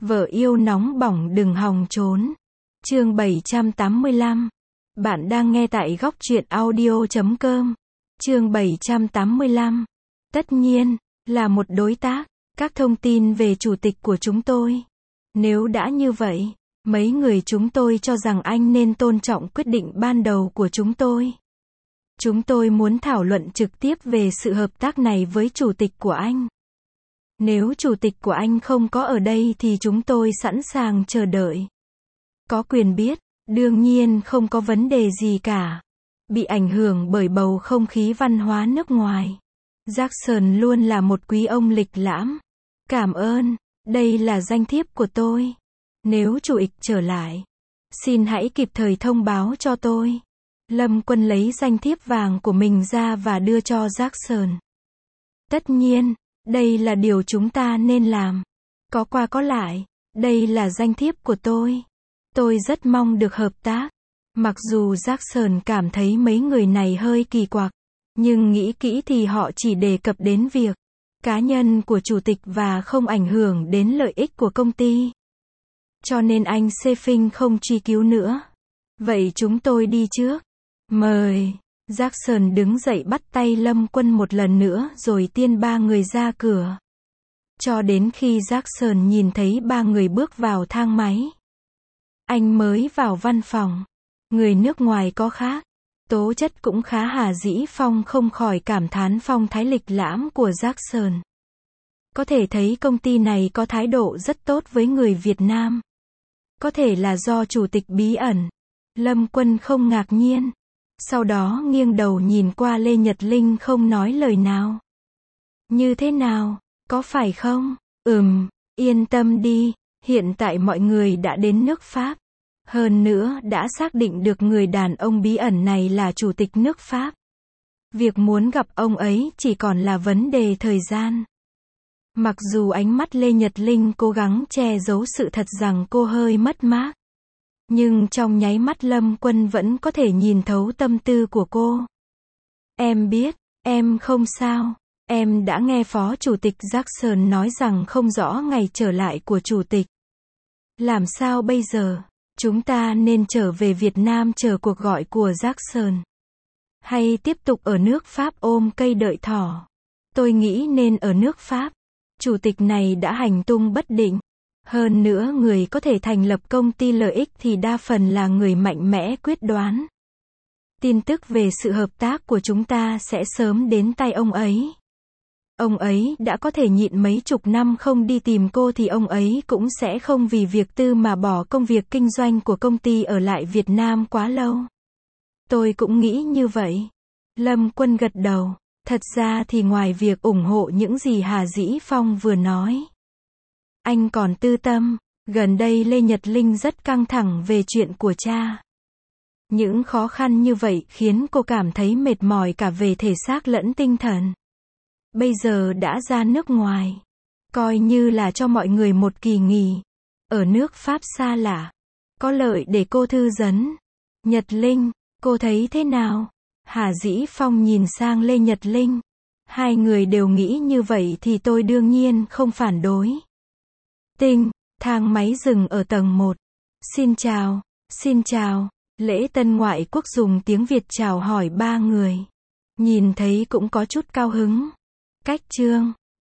Vợ yêu nóng bỏng đừng hòng trốn. Chương 785. Bạn đang nghe tại góc truyện audio.com. Chương 785. Tất nhiên, là một đối tác. Các thông tin về chủ tịch của chúng tôi. Nếu đã như vậy, mấy người chúng tôi cho rằng anh nên tôn trọng quyết định ban đầu của chúng tôi. Chúng tôi muốn thảo luận trực tiếp về sự hợp tác này với chủ tịch của anh. Nếu chủ tịch của anh không có ở đây thì chúng tôi sẵn sàng chờ đợi. Có quyền biết, đương nhiên không có vấn đề gì cả. Bị ảnh hưởng bởi bầu không khí văn hóa nước ngoài. Jackson luôn là một quý ông lịch lãm. Cảm ơn, đây là danh thiếp của tôi. Nếu chủ tịch trở lại, xin hãy kịp thời thông báo cho tôi. Lâm Quân lấy danh thiếp vàng của mình ra và đưa cho Jackson. Tất nhiên, đây là điều chúng ta nên làm. Có qua có lại, đây là danh thiếp của tôi. Tôi rất mong được hợp tác. Mặc dù Jackson cảm thấy mấy người này hơi kỳ quặc, nhưng nghĩ kỹ thì họ chỉ đề cập đến việc cá nhân của chủ tịch và không ảnh hưởng đến lợi ích của công ty. Cho nên anh Sefing không truy cứu nữa. Vậy chúng tôi đi trước. Mời. Jackson đứng dậy bắt tay Lâm Quân một lần nữa rồi tiên ba người ra cửa. Cho đến khi Jackson nhìn thấy ba người bước vào thang máy. Anh mới vào văn phòng. Người nước ngoài có khác. Tố chất cũng khá Hà Dĩ Phong không khỏi cảm thán phong thái lịch lãm của Jackson. Có thể thấy công ty này có thái độ rất tốt với người Việt Nam. Có thể là do chủ tịch bí ẩn. Lâm Quân không ngạc nhiên. Sau đó nghiêng đầu nhìn qua Lê Nhật Linh không nói lời nào. Như thế nào, có phải không? Yên tâm đi, hiện tại mọi người đã đến nước Pháp. Hơn nữa đã xác định được người đàn ông bí ẩn này là chủ tịch nước Pháp. Việc muốn gặp ông ấy chỉ còn là vấn đề thời gian. Mặc dù ánh mắt Lê Nhật Linh cố gắng che giấu sự thật rằng cô hơi mất mát. Nhưng trong nháy mắt Lâm Quân vẫn có thể nhìn thấu tâm tư của cô. Em biết, em không sao. Em đã nghe Phó Chủ tịch Jackson nói rằng không rõ ngày trở lại của Chủ tịch. Làm sao bây giờ? Chúng ta nên trở về Việt Nam chờ cuộc gọi của Jackson. Hay tiếp tục ở nước Pháp ôm cây đợi thỏ? Tôi nghĩ nên ở nước Pháp. Chủ tịch này đã hành tung bất định. Hơn nữa người có thể thành lập công ty lợi ích thì đa phần là người mạnh mẽ quyết đoán. Tin tức về sự hợp tác của chúng ta sẽ sớm đến tay ông ấy. Ông ấy đã có thể nhịn mấy chục năm không đi tìm cô thì ông ấy cũng sẽ không vì việc tư mà bỏ công việc kinh doanh của công ty ở lại Việt Nam quá lâu. Tôi cũng nghĩ như vậy. Lâm Quân gật đầu. Thật ra thì ngoài việc ủng hộ những gì Hà Dĩ Phong vừa nói, anh còn tư tâm. Gần đây Lê Nhật Linh rất căng thẳng về chuyện của cha. Những khó khăn như vậy khiến cô cảm thấy mệt mỏi cả về thể xác lẫn tinh thần. Bây giờ đã ra nước ngoài. Coi như là cho mọi người một kỳ nghỉ. Ở nước Pháp xa lạ. Có lợi để cô thư giãn. Nhật Linh, cô thấy thế nào? Hà Dĩ Phong nhìn sang Lê Nhật Linh. Hai người đều nghĩ như vậy thì tôi đương nhiên không phản đối. Thang máy dừng ở tầng 1. Xin chào. Lễ tân ngoại quốc dùng tiếng Việt chào hỏi ba người. Nhìn thấy cũng có chút cao hứng. Cách chương